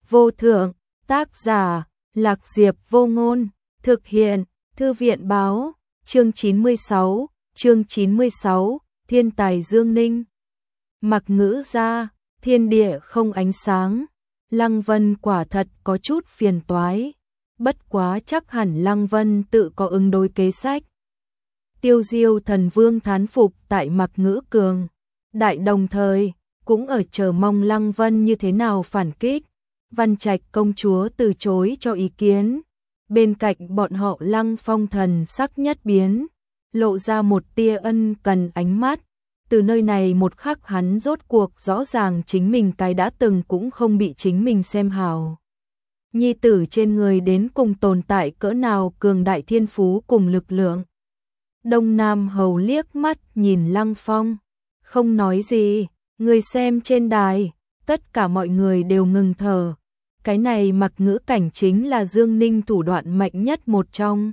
vô thượng, tác giả, Lạc Diệp Vô Ngôn, thực hiện, Thư viện báo, chương 96, Thiên tài Dương Ninh. Mặc Ngữ ra, thiên địa không ánh sáng, Lăng Vân quả thật có chút phiền toái, bất quá chắc hẳn Lăng Vân tự có ứng đối kế sách. Tiêu Diêu Thần Vương thán phục tại Mặc Ngữ cường đại, đồng thời cũng ở chờ mong Lăng Vân như thế nào phản kích. Văn Trạch công chúa từ chối cho ý kiến. Bên cạnh bọn họ Lăng Phong thần sắc nhất biến, lộ ra một tia ân cần ánh mắt. Từ nơi này một khắc hắn rốt cuộc rõ ràng chính mình cái đã từng cũng không bị chính mình xem hào. Nhi tử trên người đến cùng tồn tại cỡ nào cường đại thiên phú cùng lực lượng. Đông Nam Hầu liếc mắt nhìn Lăng Phong, không nói gì, người xem trên đài, tất cả mọi người đều ngừng thở. Cái này Mặc Ngữ cảnh chính là Dương Ninh thủ đoạn mạnh nhất một trong.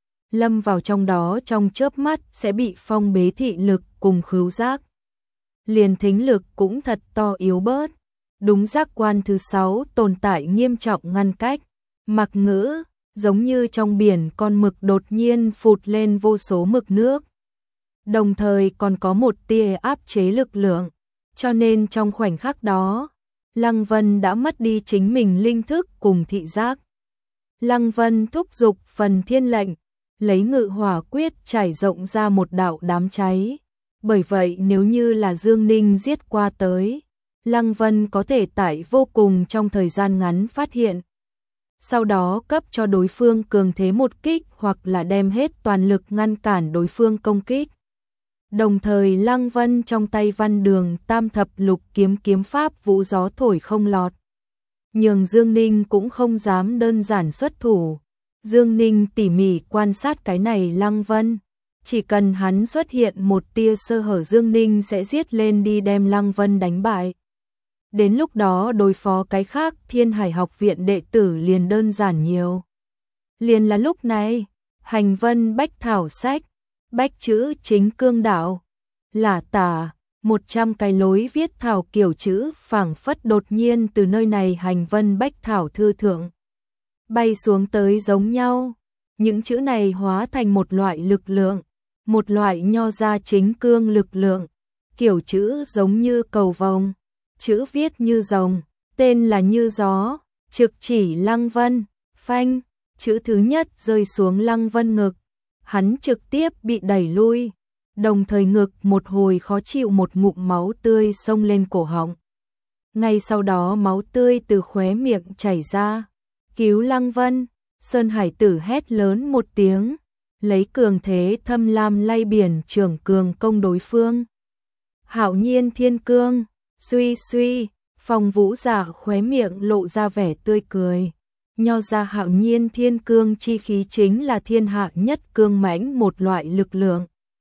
Lâm vào trong đó trong chớp mắt sẽ bị phong bế thị lực cùng khứu giác. Liền thính lực cũng thật to yếu bớt. Đúng giác quan thứ 6 tồn tại nghiêm trọng ngăn cách. Mặc Ngữ, giống như trong biển con mực đột nhiên phụt lên vô số mực nước. Đồng thời còn có một tia áp chế lực lượng. Cho nên trong khoảnh khắc đó, Lăng Vân đã mất đi chính mình linh thức cùng thị giác. Lăng Vân thúc giục phần thiên lệnh, lấy Ngự Hỏa quyết trải rộng ra một đạo đám cháy. Bởi vậy nếu như là Dương Ninh giết qua tới, Lăng Vân có thể tại vô cùng trong thời gian ngắn phát hiện. Sau đó cấp cho đối phương cường thế một kích hoặc là đem hết toàn lực ngăn cản đối phương công kích. Đồng thời Lăng Vân trong tay Văn Đường Tam Thập Lục kiếm pháp vũ gió thổi không lọt. Nhưng Dương Ninh cũng không dám đơn giản xuất thủ. Dương Ninh tỉ mỉ quan sát cái này Lăng Vân. Chỉ cần hắn xuất hiện một tia sơ hở, Dương Ninh sẽ giết lên đi đem Lăng Vân đánh bại. Đến lúc đó đối phó cái khác Thiên Hải học viện đệ tử liền đơn giản nhiều. Liền là lúc này, hành vân bách thảo sách, bách chữ chính cương đạo, lả tả, 100 cái lối viết thảo kiểu chữ phảng phất đột nhiên từ nơi này hành vân bách thảo thư thượng bay xuống tới giống nhau. Những chữ này hóa thành một loại lực lượng, một loại nho ra chính cương lực lượng. Kiểu chữ giống như cầu vồng, chữ viết như rồng, tên là như gió, trực chỉ Lăng Vân. Phanh, chữ thứ nhất rơi xuống Lăng Vân ngực, hắn trực tiếp bị đẩy lui, đồng thời ngực một hồi khó chịu, một ngụm máu tươi xông lên cổ họng. Ngay sau đó máu tươi từ khóe miệng chảy ra. Cứu Lăng Vân! Sơn Hải tử hét lớn một tiếng, lấy cường thế thâm lam lay biển trưởng cường công đối phương. Hạo Nhiên Thiên Cương, suy suy, Phong Vũ Dạ khóe miệng lộ ra vẻ tươi cười. Nho ra Hạo Nhiên Thiên Cương chi khí chính là thiên hạ nhất cương mãnh một loại lực lượng.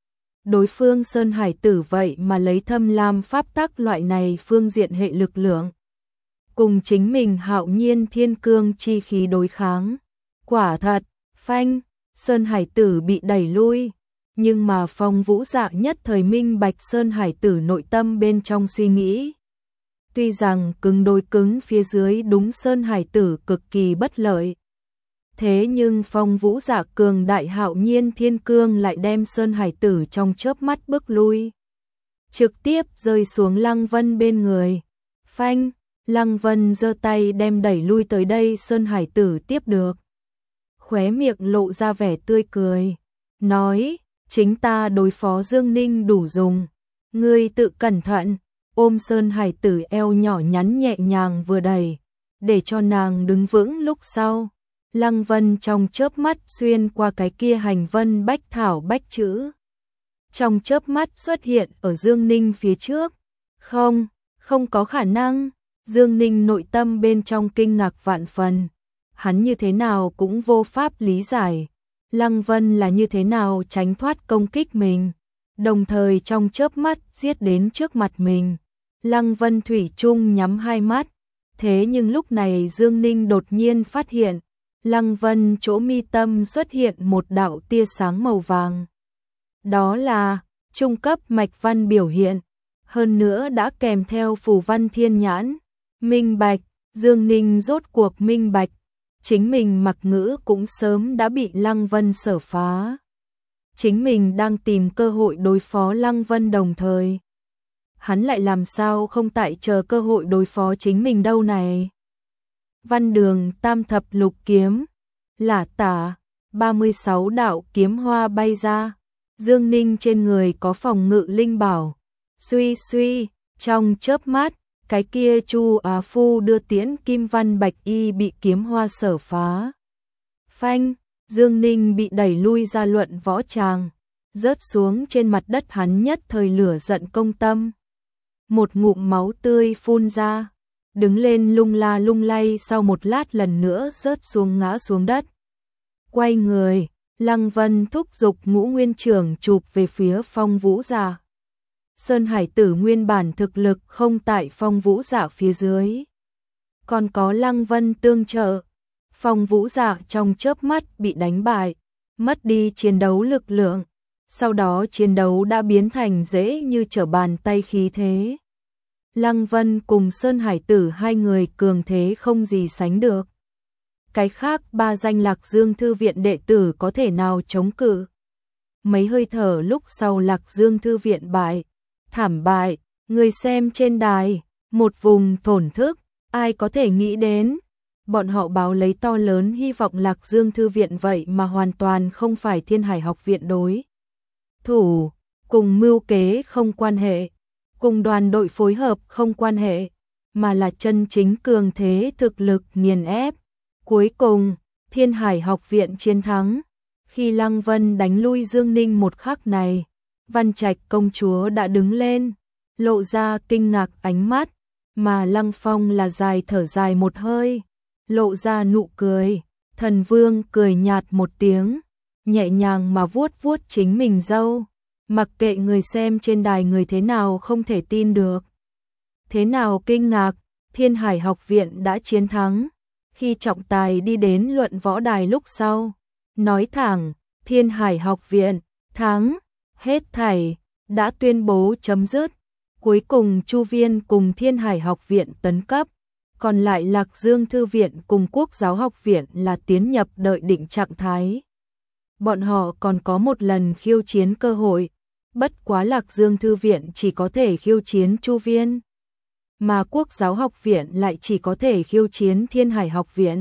Đối phương Sơn Hải tử vậy mà lấy thâm lam pháp tắc loại này phương diện hệ lực lượng cùng chính mình Hạo Nhiên Thiên Cương chi khí đối kháng. Quả thật, phanh, Sơn Hải tử bị đẩy lui, nhưng mà Phong Vũ Dạ nhất thời minh bạch Sơn Hải tử nội tâm bên trong suy nghĩ. Tuy rằng cứng đối cứng phía dưới đúng Sơn Hải tử cực kỳ bất lợi, thế nhưng Phong Vũ Dạ cường đại Hạo Nhiên Thiên Cương lại đem Sơn Hải tử trong chớp mắt bước lui, trực tiếp rơi xuống Lăng Vân bên người. Phanh, Lăng Vân giơ tay đem đẩy lui tới đây Sơn Hải tử tiếp được. Khóe miệng lộ ra vẻ tươi cười, nói, chính ta đối phó Dương Ninh đủ dùng, ngươi tự cẩn thận. Ôm Sơn Hải tử eo nhỏ nhắn nhẹ nhàng vừa đẩy, để cho nàng đứng vững. Lúc sau, Lăng Vân trong chớp mắt xuyên qua cái kia hành vân bách thảo bách chữ, trong chớp mắt xuất hiện ở Dương Ninh phía trước. Không có khả năng. Dương Ninh nội tâm bên trong kinh ngạc vạn phần, hắn như thế nào cũng vô pháp lý giải Lăng Vân là như thế nào tránh thoát công kích mình, đồng thời trong chớp mắt giết đến trước mặt mình. Lăng Vân thủy chung nhắm hai mắt, thế nhưng lúc này Dương Ninh đột nhiên phát hiện, Lăng Vân chỗ mi tâm xuất hiện một đạo tia sáng màu vàng. Đó là trung cấp mạch văn biểu hiện, hơn nữa đã kèm theo phù văn thiên nhãn. Minh bạch, Dương Ninh rốt cuộc minh bạch, chính mình Mặc Ngữ cũng sớm đã bị Lăng Vân sở phá. Chính mình đang tìm cơ hội đối phó Lăng Vân đồng thời. Hắn lại làm sao không tại chờ cơ hội đối phó chính mình đâu này. Văn Đường Tam Thập Lục Kiếm, lả tả, 36 đạo kiếm hoa bay ra. Dương Ninh trên người có phòng ngự linh bảo. Suy suy, trong chớp mắt, cái kia Chu Á Phu đưa tiễn Kim Văn Bạch Y bị kiếm hoa sở phá. Phanh, Dương Ninh bị đẩy lui ra luận võ tràng, rớt xuống trên mặt đất, hắn nhất thời lửa giận công tâm. Một ngụm máu tươi phun ra, đứng lên lung la lung lay, sau một lát lần nữa rớt xuống ngã xuống đất. Quay người, Lăng Vân thúc giục Ngũ Nguyên Trưởng chụp về phía Phong Vũ Dạ. Sơn Hải Tử nguyên bản thực lực không tại Phong Vũ Dạ phía dưới, còn có Lăng Vân tương trợ. Phong Vũ Dạ trong chớp mắt bị đánh bại, mất đi chiến đấu lực lượng, sau đó chiến đấu đã biến thành dễ như trở bàn tay khí thế. Lăng Vân cùng Sơn Hải Tử hai người cường thế không gì sánh được. Cái khác ba danh Lạc Dương Thư viện đệ tử có thể nào chống cự. Mấy hơi thở lúc sau Lạc Dương Thư viện bại, thảm bại, người xem trên đài, một vùng thổn thức, ai có thể nghĩ đến. Bọn họ báo lấy to lớn hy vọng Lạc Dương Thư viện vậy mà hoàn toàn không phải Thiên Hải học viện đối thủ, cùng mưu kế không quan hệ, cùng đoàn đội phối hợp không quan hệ, mà là chân chính cường thế thực lực nghiền ép. Cuối cùng, Thiên Hải học viện chiến thắng. Khi Lăng Vân đánh lui Dương Ninh một khắc này, Văn Trạch công chúa đã đứng lên, lộ ra kinh ngạc ánh mắt, mà Lăng Phong là dài thở dài một hơi, lộ ra nụ cười. Thần Vương cười nhạt một tiếng, nhẹ nhàng mà vuốt vuốt chính mình râu, mặc kệ người xem trên đài người thế nào không thể tin được, thế nào kinh ngạc. Thiên Hải học viện đã chiến thắng. Khi trọng tài đi đến luận võ đài lúc sau, nói thẳng, Thiên Hải học viện thắng, hết thảy đã tuyên bố chấm dứt. Cuối cùng Chu Viên cùng Thiên Hải học viện tấn cấp, còn lại Lạc Dương Thư viện cùng Quốc giáo học viện là tiến nhập đợi định trạng thái. Bọn họ còn có một lần khiêu chiến cơ hội, bất quá Lạc Dương Thư viện chỉ có thể khiêu chiến Chu Viên, mà Quốc giáo học viện lại chỉ có thể khiêu chiến Thiên Hải học viện,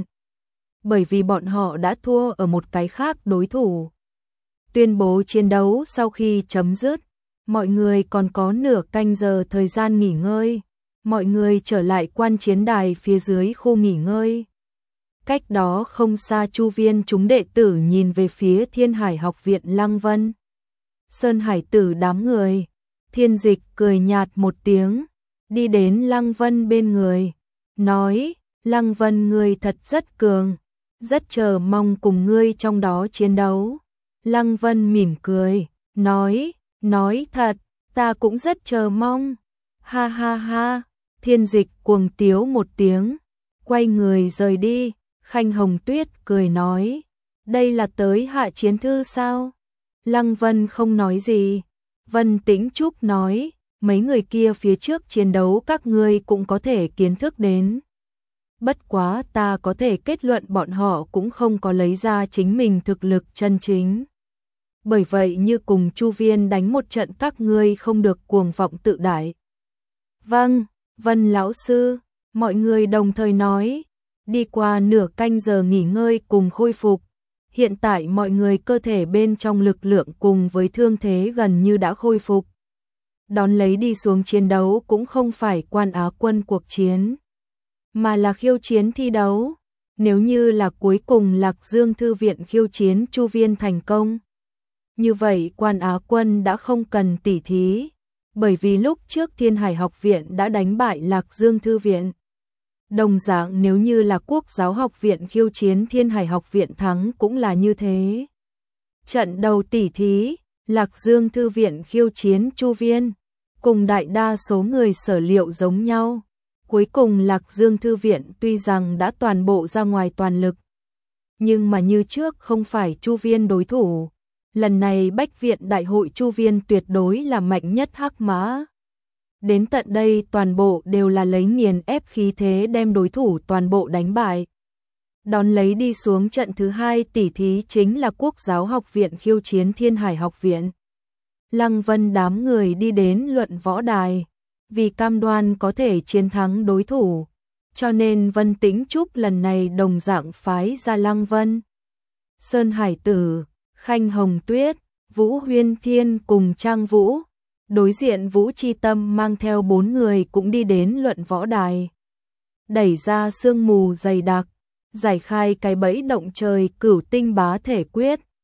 bởi vì bọn họ đã thua ở một cái khác đối thủ. Tuyên bố chiến đấu sau khi chấm dứt, mọi người còn có nửa canh giờ thời gian nghỉ ngơi, mọi người trở lại quan chiến đài phía dưới khu nghỉ ngơi. Cách đó không xa Chu Viên chúng đệ tử nhìn về phía Thiên Hải học viện Lăng Vân. Sơn Hải Tử đám người, Thiên Dịch cười nhạt một tiếng, đi đến Lăng Vân bên người, nói, Lăng Vân ngươi thật rất cường, rất chờ mong cùng ngươi trong đó chiến đấu. Lăng Vân mỉm cười, nói thật, ta cũng rất chờ mong. Ha ha ha, Thiên Dịch cuồng tiếu một tiếng, quay người rời đi. Khanh Hồng Tuyết cười nói, đây là tới hạ chiến thư sao? Lăng Vân không nói gì. Vân Tĩnh Trúc nói, mấy người kia phía trước chiến đấu các ngươi cũng có thể kiến thức đến. Bất quá ta có thể kết luận bọn họ cũng không có lấy ra chính mình thực lực chân chính. Bởi vậy như cùng Chu Viên đánh một trận các ngươi không được cuồng vọng tự đại. Vâng, Vân lão sư, mọi người đồng thời nói. Đi qua nửa canh giờ nghỉ ngơi cùng khôi phục, hiện tại mọi người cơ thể bên trong lực lượng cùng với thương thế gần như đã khôi phục. Đón lấy đi xuống chiến đấu cũng không phải quan Á quân cuộc chiến, mà là khiêu chiến thi đấu. Nếu như là cuối cùng Lạc Dương Thư viện khiêu chiến Chu Viên thành công, như vậy quan Á quân đã không cần tỉ thí, bởi vì lúc trước Thiên Hải học viện đã đánh bại Lạc Dương Thư viện. Đồng dạng nếu như là Quốc giáo học viện khiêu chiến Thiên Hải học viện thắng cũng là như thế. Trận đầu tỉ thí, Lạc Dương Thư viện khiêu chiến Chu Viên, cùng đại đa số người sở liệu giống nhau. Cuối cùng Lạc Dương Thư viện tuy rằng đã toàn bộ ra ngoài toàn lực, nhưng mà như trước không phải Chu Viên đối thủ. Lần này Bách viện đại hội Chu Viên tuyệt đối là mạnh nhất hắc mã. Đến tận đây toàn bộ đều là lấy nghiền ép khí thế đem đối thủ toàn bộ đánh bại. Đón lấy đi xuống trận thứ 2 tỷ thí chính là Quốc giáo học viện khiêu chiến Thiên Hải học viện. Lăng Vân đám người đi đến luận võ đài, vì cam đoan có thể chiến thắng đối thủ, cho nên Vân Tĩnh Trúc lần này đồng dạng phái ra Lăng Vân, Sơn Hải Tử, Khanh Hồng Tuyết, Vũ Huyên Thiên cùng Trang Vũ. Đối diện Vũ Chi Tâm mang theo 4 người cũng đi đến luận võ đài. Đẩy ra sương mù dày đặc, giải khai cái bẫy động trời Cửu Tinh Bá Thể Quyết,